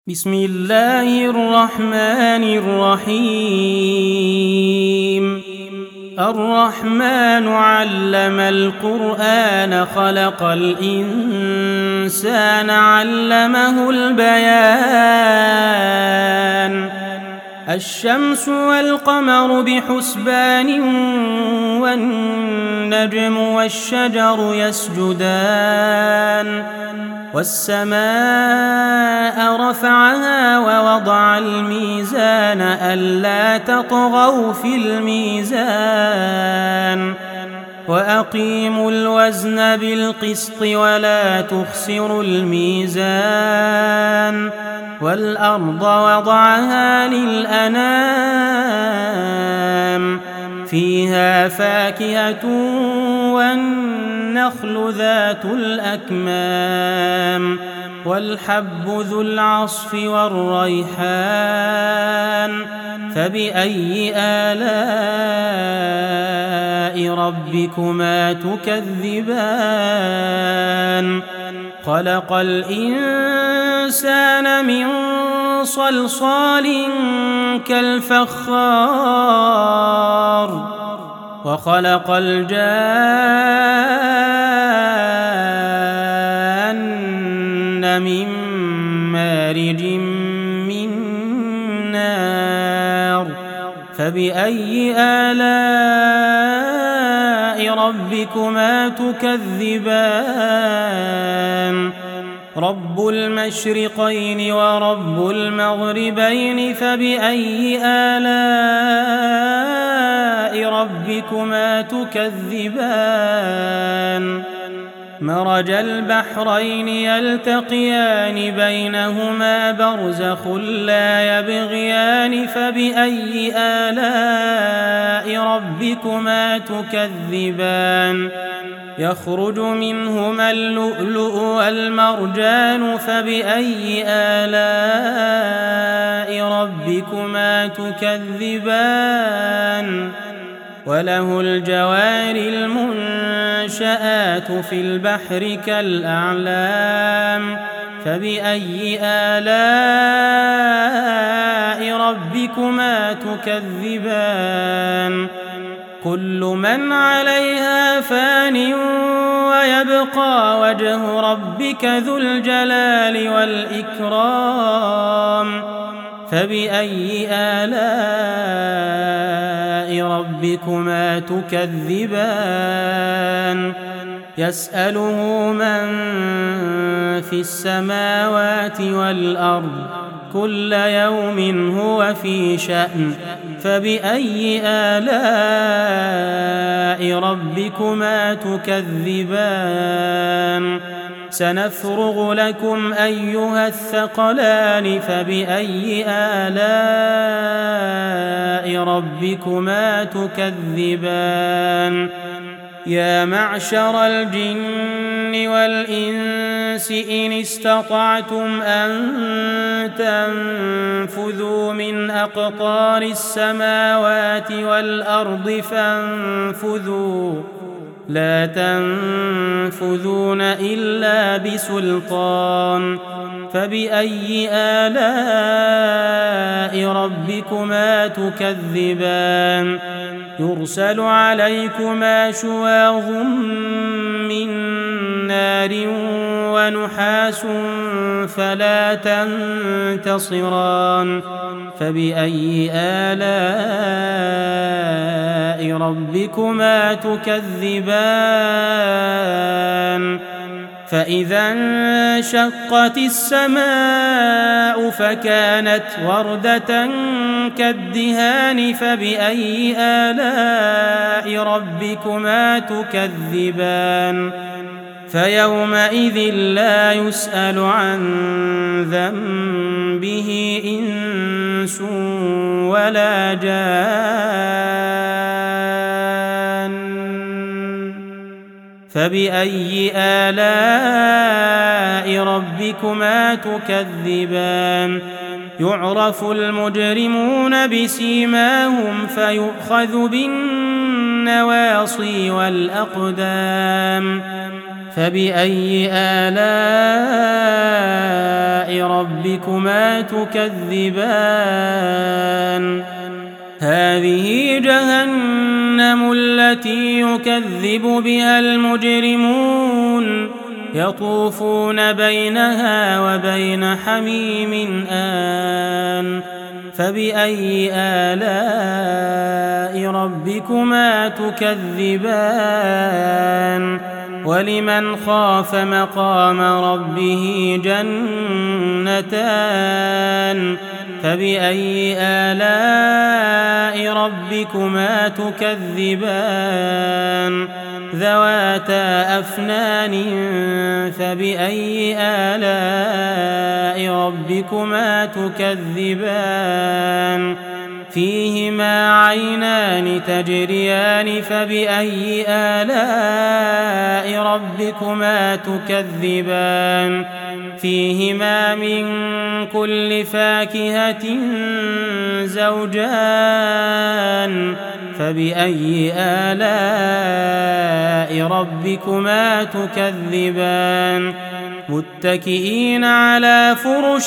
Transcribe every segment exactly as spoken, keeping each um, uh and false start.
بسم الله الرحمن الرحيم الرحمن علم القرآن خلق الإنسان علمه البيان الشمس والقمر بحسبان والنجم والشجر يسجدان والسماء رفعها ووضع الميزان ألا تطغوا في الميزان وأقيموا الوزن بالقسط ولا تخسروا الميزان والأرض وضعها للأنام فيها فاكهة والنخل ذات الأكمام والحب ذو العصف والريحان فبأي آلاء ربكما تكذبان خلق الإنسان من صلصال كالفخار وخلق الجان من مارج من نار فبأي آلاء ربكما تكذبان رب المشرقين ورب المغربين فبأي آلاء ربكما تكذبان مرج البحرين يلتقيان بينهما برزخ لا يبغيان فبأي آلاء ربكما تكذبان يخرج منهما اللؤلؤ والمرجان فبأي آلاء ربكما تكذبان وله الجوار المنشآت في البحر كالأعلام فبأي آلاء ربكما تكذبان كل من عليها فان ويبقى وجه ربك ذو الجلال والإكرام فبأي آلاء ربكما تكذبان يسأله من في السماوات والأرض كل يوم هو في شأن فبأي آلاء ربكما تكذبان سنفرغ لكم أيها الثقلان فبأي آلاء ربكما تكذبان يا معشر الجن والإنس إن استطعتم أن تنفذوا من أقطار السماوات والأرض فانفذوا لا تنفذون إلا بسلطان فبأي آلاء ربكما تكذبان يرسل عليكما شواظ من نار ونحاس فلا تنتصران فبأي آلاء ربكما تكذبان فإذا انشقت السماء فكانت وردة كالدهان فبأي آلاء ربكما تكذبان فيومئذ لا يسأل عن ذنبه إنس ولا جان فبأي آلاء ربكما تكذبان يعرف المجرمون بسيماهم فيؤخذ بالنواصي والأقدام فبأي آلاء ربكما تكذبان هذه جهنم التي يكذب بها المجرمون يطوفون بينها وبين حميم آن فبأي آلاء ربكما تكذبان ولمن خاف مقام ربه جنتان فبأي آلاء ربكما تكذبان ذواتا أفنان فبأي آلاء ربكما تكذبان فيهما عينان تجريان فبأي آلاء ربكما تكذبان فيهما من كل فاكهة زوجان فبأي آلاء ربكما تكذبان متكئين على فرش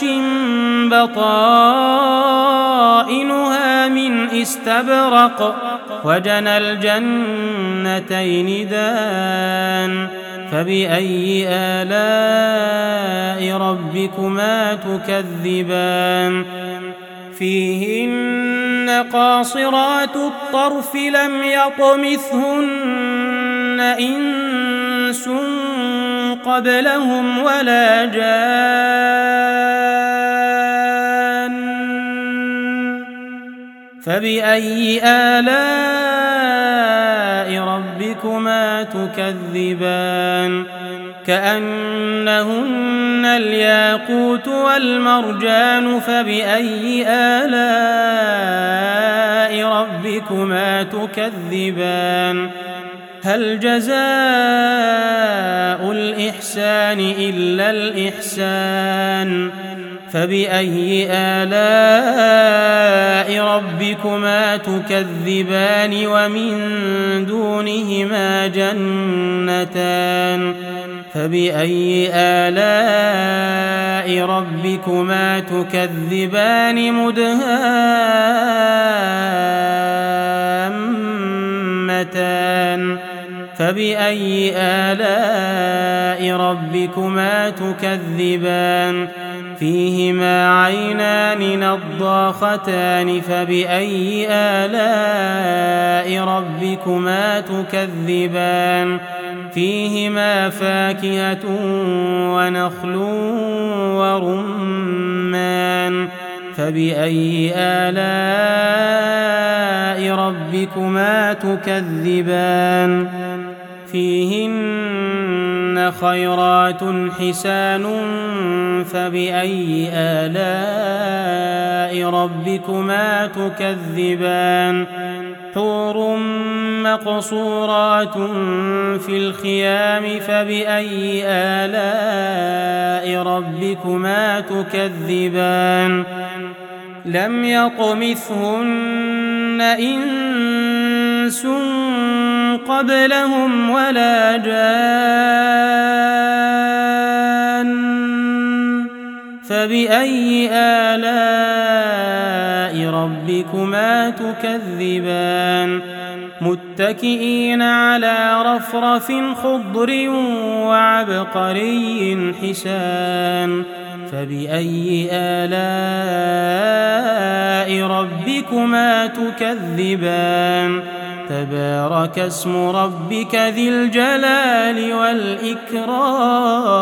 بطائنها من استبرق وجنى الجنتين دان فبأي آلاء ربكما تكذبان فيهن قاصرات الطرف لم يطمثهن إنس قبلهم ولا جان فبأي آلاء ربكما تكذبان كأنهن الياقوت والمرجان فبأي آلاء ربكما تكذبان هل جزاء الإحسان إلا الإحسان فبأي آلاء ربكما تكذبان ومن دونهما جنتان فبأي آلاء ربكما تكذبان مدهامتان فبأي آلاء ربكما تكذبان فيهما عينان نضاختان فبأي آلاء ربكما تكذبان فيهما فاكهة ونخل ورمان فبأي آلاء ربكما تكذبان فيهن خيرات حسان فبأي آلاء ربكما تكذبان حور مقصورات في الخيام فبأي آلاء ربكما تكذبان لم يطمثهن إنس قبلهم ولا جان فبأي آلاء ربكما تكذبان متكئين على رفرف خضر وعبقري حسان فبأي آلاء ربكما تكذبان تبارك اسم ربك ذي الجلال والإكرام